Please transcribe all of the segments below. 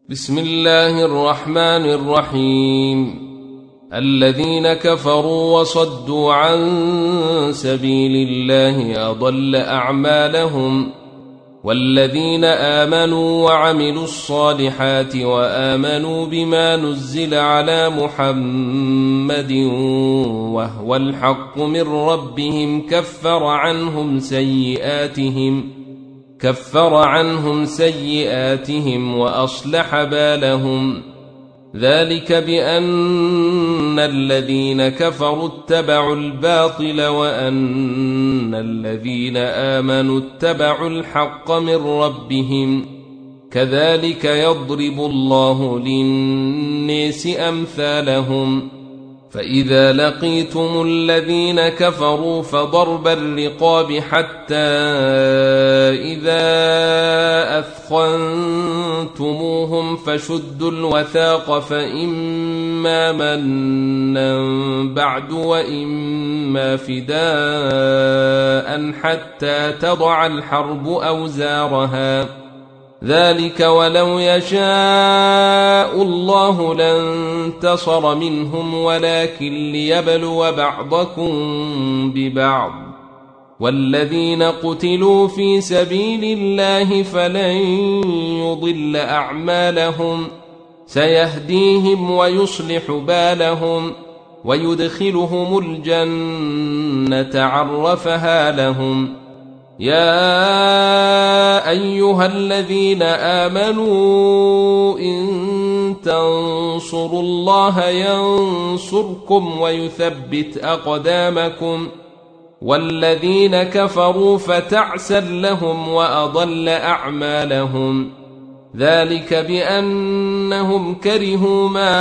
بسم الله الرحمن الرحيم. الذين كفروا وصدوا عن سبيل الله أضل أعمالهم، والذين آمنوا وعملوا الصالحات وآمنوا بما نزل على محمد وهو الحق من ربهم كفر عنهم سيئاتهم وأصلح بالهم. ذلك بأن الذين كفروا اتبعوا الباطل وأن الذين آمنوا اتبعوا الحق من ربهم. كذلك يضرب الله للناس أمثالهم. فإذا لقيتم الذين كفروا فضرب الرقاب حتى إذا أثخنتموهم فشدوا الوثاق، فإما منا بعد وإما فداء حتى تضع الحرب أوزارها. ذلك ولو يشاء الله لانتصر منهم ولكن ليبلو بعضكم ببعض. والذين قتلوا في سبيل الله فلن يضل أعمالهم، سيهديهم ويصلح بالهم ويدخلهم الجنة عرفها لهم. يا أيها الذين آمنوا إن تنصروا الله ينصركم ويثبت أقدامكم. والذين كفروا فتعسا لهم وأضل أعمالهم. ذلك بأنهم كرهوا ما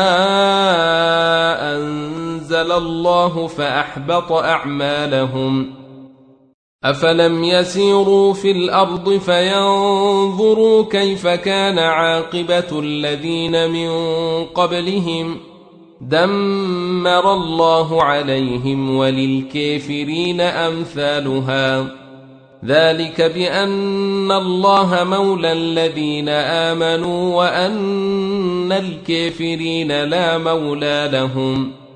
أنزل الله فأحبط أعمالهم. أفلم يسيروا في الأرض فينظروا كيف كان عاقبة الذين من قبلهم؟ دمر الله عليهم وللكافرين أمثالها. ذلك بأن الله مولى الذين آمنوا وأن الكافرين لا مولى لهم.